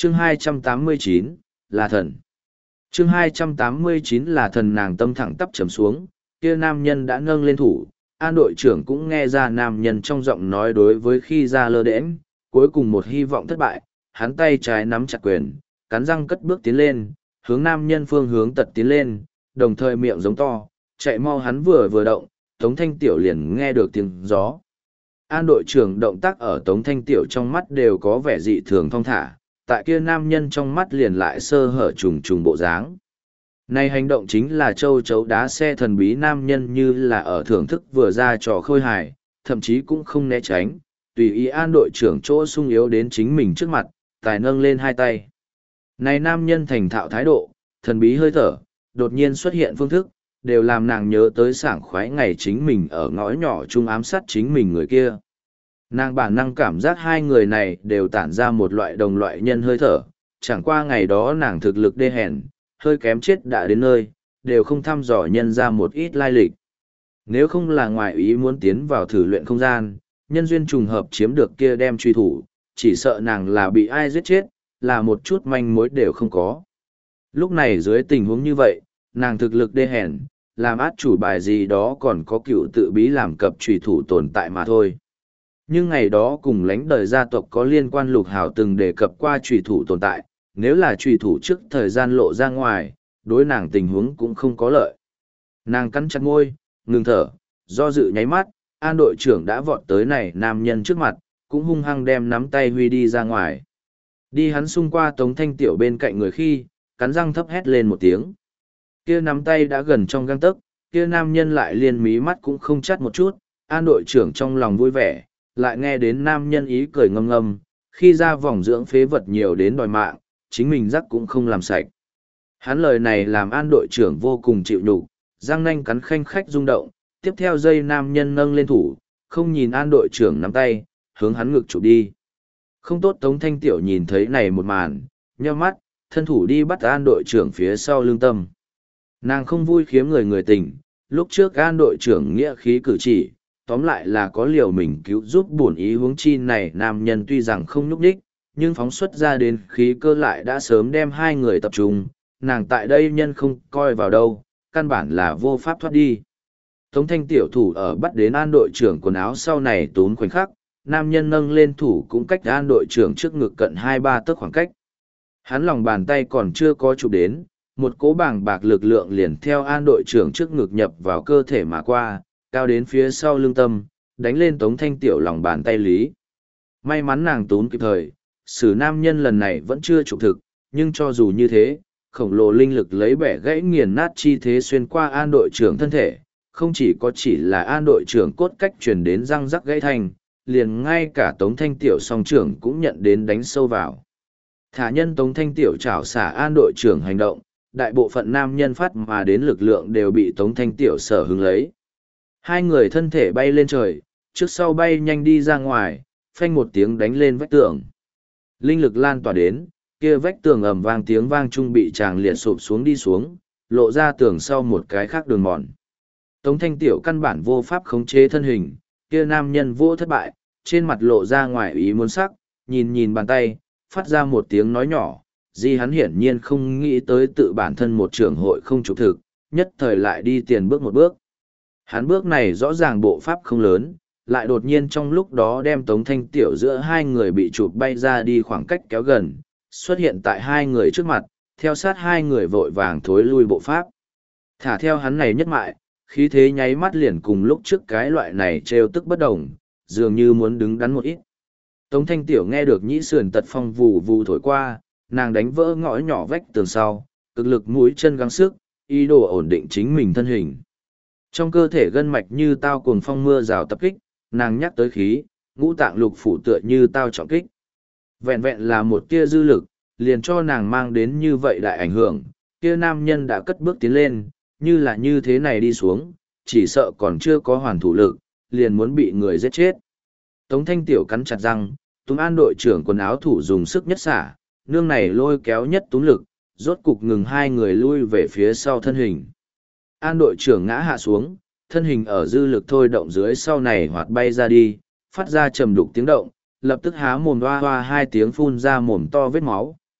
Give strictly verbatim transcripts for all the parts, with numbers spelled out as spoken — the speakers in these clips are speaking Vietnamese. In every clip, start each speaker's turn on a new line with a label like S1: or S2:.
S1: chương hai trăm tám mươi chín, là thần. chương hai trăm tám mươi chín là thần. Nàng tâm thẳng tắp trầm xuống, kia nam nhân đã nâng lên thủ, An đội trưởng cũng nghe ra nam nhân trong giọng nói đối với khi ra lơ đễnh, cuối cùng một hy vọng thất bại, hắn tay trái nắm chặt quyền, cắn răng cất bước tiến lên, hướng nam nhân phương hướng tật tiến lên, đồng thời miệng giống to, chạy mau. Hắn vừa vừa động, Tống Thanh Tiểu liền nghe được tiếng gió. An đội trưởng động tác ở Tống Thanh Tiểu trong mắt đều có vẻ dị thường thong thả, tại kia nam nhân trong mắt liền lại sơ hở trùng trùng bộ dáng. Này hành động chính là châu chấu đá xe thần bí. Nam nhân như là ở thưởng thức vừa ra trò khôi hài, thậm chí cũng không né tránh, tùy ý An đội trưởng chỗ sung yếu đến chính mình trước mặt, tài nâng lên hai tay. Này nam nhân thành thạo thái độ, thần bí hơi thở, đột nhiên xuất hiện phương thức, đều làm nàng nhớ tới sảng khoái ngày chính mình ở ngõ nhỏ chung ám sát chính mình người kia. Nàng bản năng cảm giác hai người này đều tản ra một loại đồng loại nhân hơi thở, chẳng qua ngày đó nàng thực lực đê hèn, hơi kém chết đã đến nơi, đều không thăm dò nhân ra một ít lai lịch. Nếu không là ngoại ý muốn tiến vào thử luyện không gian, nhân duyên trùng hợp chiếm được kia đem truy thủ, chỉ sợ nàng là bị ai giết chết, là một chút manh mối đều không có. Lúc này dưới tình huống như vậy, nàng thực lực đê hèn, làm át chủ bài gì đó còn có cựu tự bí làm cập truy thủ tồn tại mà thôi. Nhưng ngày đó cùng lãnh đời gia tộc có liên quan Lục Hào từng đề cập qua truy thủ tồn tại, nếu là truy thủ trước thời gian lộ ra ngoài, đối nàng tình huống cũng không có lợi. Nàng cắn chặt môi, ngừng thở, do dự nháy mắt, An đội trưởng đã vọt tới này nam nhân trước mặt, cũng hung hăng đem nắm tay huy đi ra ngoài. Đi hắn xung qua Tống Thanh Tiểu bên cạnh người khi, cắn răng thấp hét lên một tiếng. Kia nắm tay đã gần trong gang tấc, kia nam nhân lại liền mí mắt cũng không chắt một chút, An đội trưởng trong lòng vui vẻ, lại nghe đến nam nhân ý cười ngâm ngâm, khi ra vòng dưỡng phế vật nhiều đến đòi mạng, chính mình rắc cũng không làm sạch. Hắn lời này làm An đội trưởng vô cùng chịu nhục, răng nanh cắn khanh khách rung động, tiếp theo dây nam nhân nâng lên thủ, không nhìn An đội trưởng nắm tay, hướng hắn ngực chụp đi. Không tốt. Tống Thanh Tiểu nhìn thấy này một màn, nheo mắt, thân thủ đi bắt An đội trưởng phía sau lưng tâm. Nàng không vui khiếm người người tình, lúc trước An đội trưởng nghĩa khí cử chỉ, tóm lại là có liều mình cứu giúp bổn ý huống chi này nam nhân tuy rằng không nhúc đích, nhưng phóng xuất ra đến khí cơ lại đã sớm đem hai người tập trung, nàng tại đây nhân không coi vào đâu, căn bản là vô pháp thoát đi. Tống Thanh Tiểu thủ ở bắt đến An đội trưởng quần áo sau này tốn khoảnh khắc, nam nhân nâng lên thủ cũng cách An đội trưởng trước ngực cận hai ba tấc khoảng cách. Hắn lòng bàn tay còn chưa có chụp đến, một cỗ bàng bạc lực lượng liền theo An đội trưởng trước ngực nhập vào cơ thể mà qua, cao đến phía sau lưng tâm, đánh lên Tống Thanh Tiểu lòng bàn tay lý. May mắn nàng tốn kịp thời, sử nam nhân lần này vẫn chưa trục thực, nhưng cho dù như thế, khổng lồ linh lực lấy bẻ gãy nghiền nát chi thế xuyên qua An đội trưởng thân thể, không chỉ có chỉ là An đội trưởng cốt cách truyền đến răng rắc gãy thành, liền ngay cả Tống Thanh Tiểu song trưởng cũng nhận đến đánh sâu vào. Thả nhân Tống Thanh Tiểu chảo xả An đội trưởng hành động, đại bộ phận nam nhân phát mà đến lực lượng đều bị Tống Thanh Tiểu sở hứng lấy. Hai người thân thể bay lên trời, trước sau bay nhanh đi ra ngoài, phanh một tiếng đánh lên vách tường. Linh lực lan tỏa đến, kia vách tường ầm vang tiếng vang trung bị chàng liệt sụp xuống đi xuống, lộ ra tường sau một cái khác đường mòn. Tống Thanh Tiểu căn bản vô pháp khống chế thân hình, kia nam nhân vô thất bại, trên mặt lộ ra ngoài ý muốn sắc, nhìn nhìn bàn tay, phát ra một tiếng nói nhỏ, di hắn hiển nhiên không nghĩ tới tự bản thân một trưởng hội không trục thực, nhất thời lại đi tiền bước một bước. Hắn bước này rõ ràng bộ pháp không lớn, lại đột nhiên trong lúc đó đem Tống Thanh Tiểu giữa hai người bị chụp bay ra đi khoảng cách kéo gần, xuất hiện tại hai người trước mặt, theo sát hai người vội vàng thối lui bộ pháp. Thả theo hắn này nhất mại, khí thế nháy mắt liền cùng lúc trước cái loại này trêu tức bất đồng, dường như muốn đứng đắn một ít. Tống Thanh Tiểu nghe được nhĩ sườn tật phong vù vù thổi qua, nàng đánh vỡ ngõ nhỏ vách tường sau, cực lực mũi chân gắng sức, ý đồ ổn định chính mình thân hình. Trong cơ thể gân mạch như tao cuồng phong mưa rào tập kích, nàng nhắc tới khí, ngũ tạng lục phủ tựa như tao trọng kích. Vẹn vẹn là một tia dư lực, liền cho nàng mang đến như vậy đại ảnh hưởng, kia nam nhân đã cất bước tiến lên, như là như thế này đi xuống, chỉ sợ còn chưa có hoàn thủ lực, liền muốn bị người giết chết. Tống Thanh Tiểu cắn chặt răng, Túng An đội trưởng quần áo thủ dùng sức nhất xả, nương này lôi kéo nhất túng lực, rốt cục ngừng hai người lui về phía sau thân hình. An đội trưởng ngã hạ xuống, thân hình ở dư lực thôi động dưới sau này hoạt bay ra đi, phát ra trầm đục tiếng động, lập tức há mồm hoa hoa hai tiếng phun ra mồm to vết máu,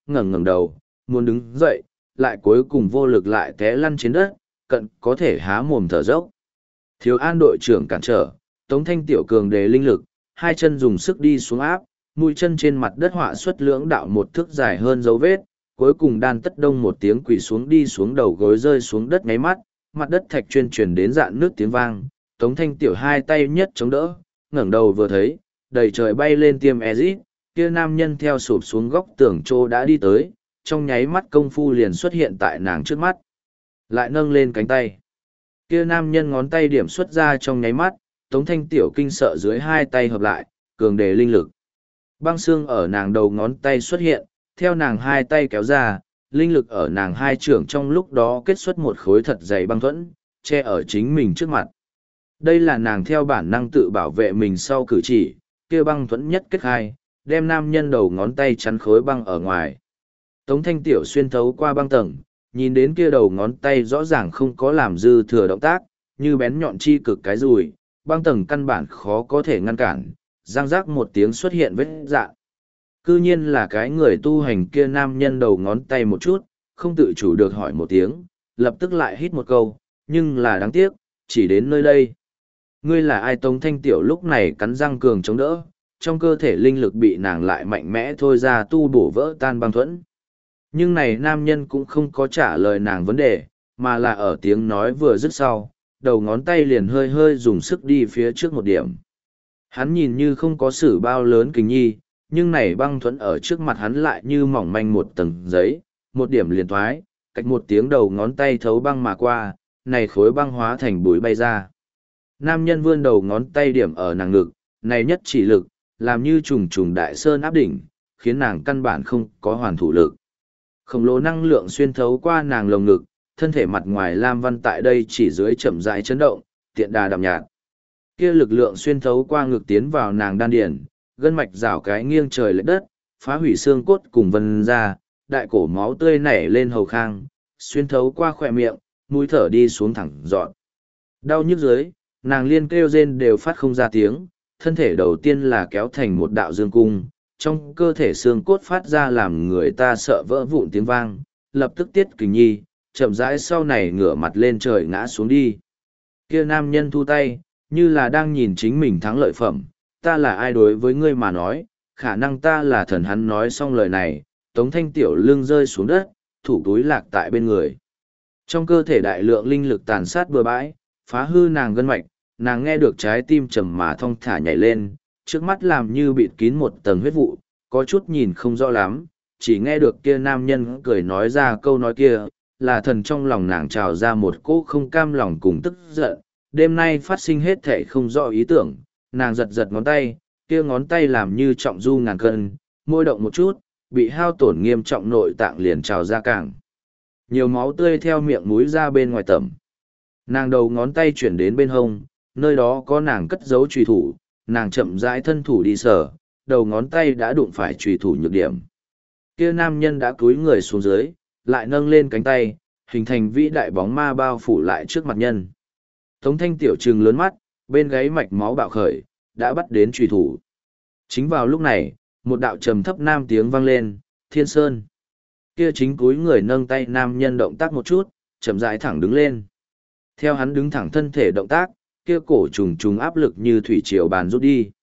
S1: ngẩng ngẩng đầu, muốn đứng dậy, lại cuối cùng vô lực lại té lăn trên đất, cận có thể há mồm thở dốc. Thiếu An đội trưởng cản trở, Tống Thanh Tiểu cường đề linh lực, hai chân dùng sức đi xuống áp, mũi chân trên mặt đất họa xuất lưỡng đạo một thước dài hơn dấu vết, cuối cùng đan tất đông một tiếng quỳ xuống đi xuống đầu gối rơi xuống đất ngáy mắt, mặt đất thạch chuyên truyền đến dạn nước tiếng vang, Tống Thanh Tiểu hai tay nhất chống đỡ, ngẩng đầu vừa thấy, đầy trời bay lên tiêm Ezit, kia nam nhân theo sụp xuống góc tường trô đã đi tới, trong nháy mắt công phu liền xuất hiện tại nàng trước mắt. Lại nâng lên cánh tay. Kia nam nhân ngón tay điểm xuất ra trong nháy mắt, Tống Thanh Tiểu kinh sợ dưới hai tay hợp lại, cường đề linh lực. Băng xương ở nàng đầu ngón tay xuất hiện, theo nàng hai tay kéo ra, linh lực ở nàng hai trưởng trong lúc đó kết xuất một khối thật dày băng thuẫn, che ở chính mình trước mặt. Đây là nàng theo bản năng tự bảo vệ mình sau cử chỉ, kia băng thuẫn nhất kết hai, đem nam nhân đầu ngón tay chắn khối băng ở ngoài. Tống Thanh Tiểu xuyên thấu qua băng tầng, nhìn đến kia đầu ngón tay rõ ràng không có làm dư thừa động tác, như bén nhọn chi cực cái rùi, băng tầng căn bản khó có thể ngăn cản, răng rác một tiếng xuất hiện vết dạ. Cư nhiên là cái người tu hành kia nam nhân đầu ngón tay một chút, không tự chủ được hỏi một tiếng, lập tức lại hít một câu, nhưng là đáng tiếc, chỉ đến nơi đây. Ngươi là ai? Tống Thanh Tiểu lúc này cắn răng cường chống đỡ, trong cơ thể linh lực bị nàng lại mạnh mẽ thôi ra tu bổ vỡ tan băng thuẫn. Nhưng này nam nhân cũng không có trả lời nàng vấn đề, mà là ở tiếng nói vừa dứt sau, đầu ngón tay liền hơi hơi dùng sức đi phía trước một điểm. Hắn nhìn như không có sử bao lớn kình nhi, nhưng này băng thuẫn ở trước mặt hắn lại như mỏng manh một tầng giấy, một điểm liền thoái, cách một tiếng đầu ngón tay thấu băng mà qua, này khối băng hóa thành bụi bay ra. Nam nhân vươn đầu ngón tay điểm ở nàng ngực, này nhất chỉ lực, làm như trùng trùng đại sơn áp đỉnh, khiến nàng căn bản không có hoàn thủ lực. Khổng lồ năng lượng xuyên thấu qua nàng lồng ngực, thân thể mặt ngoài lam văn tại đây chỉ dưới chậm rãi chấn động, tiện đà đậm nhạt. Kia lực lượng xuyên thấu qua ngực tiến vào nàng đan điền, gân mạch rào cái nghiêng trời lệch đất, phá hủy xương cốt cùng vân ra, đại cổ máu tươi nảy lên hầu khang, xuyên thấu qua khỏe miệng, mũi thở đi xuống thẳng dọn. Đau nhức dưới, nàng liên kêu rên đều phát không ra tiếng, thân thể đầu tiên là kéo thành một đạo dương cung, trong cơ thể xương cốt phát ra làm người ta sợ vỡ vụn tiếng vang, lập tức tiết kình nhi, chậm rãi sau này ngửa mặt lên trời ngã xuống đi. Kia nam nhân thu tay, như là đang nhìn chính mình thắng lợi phẩm, ta là ai đối với ngươi mà nói, khả năng ta là thần. Hắn nói xong lời này, Tống Thanh Tiểu lưng rơi xuống đất, thủ túi lạc tại bên người. Trong cơ thể đại lượng linh lực tàn sát bừa bãi, phá hư nàng gân mạch, nàng nghe được trái tim trầm mà thong thả nhảy lên, trước mắt làm như bịt kín một tầng huyết vụ, có chút nhìn không rõ lắm, chỉ nghe được kia nam nhân cười nói ra câu nói kia, là thần. Trong lòng nàng trào ra một cỗ không cam lòng cùng tức giận, đêm nay phát sinh hết thể không rõ ý tưởng, nàng giật giật ngón tay, kia ngón tay làm như trọng du ngàn cân, môi động một chút, bị hao tổn nghiêm trọng nội tạng liền trào ra càng. Nhiều máu tươi theo miệng mũi ra bên ngoài tẩm. Nàng đầu ngón tay chuyển đến bên hông, nơi đó có nàng cất giấu trùy thủ, nàng chậm rãi thân thủ đi sờ, đầu ngón tay đã đụng phải trùy thủ nhược điểm. Kia nam nhân đã cúi người xuống dưới, lại nâng lên cánh tay, hình thành vĩ đại bóng ma bao phủ lại trước mặt nhân. Tống Thanh Tiểu trừng lớn mắt, bên gáy mạch máu bạo khởi, đã bắt đến trùy thủ. Chính vào lúc này, một đạo trầm thấp nam tiếng vang lên, Thiên Sơn. Kia chính cúi người nâng tay nam nhân động tác một chút, chậm rãi thẳng đứng lên. Theo hắn đứng thẳng thân thể động tác, kia cổ trùng trùng áp lực như thủy triều bàn rút đi.